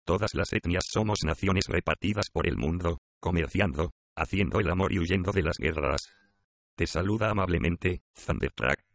Todas las etnias somos naciones repartidas por el mundo, comerciando, haciendo el amor y huyendo de las guerras. Te saluda amablemente, Thundertrack.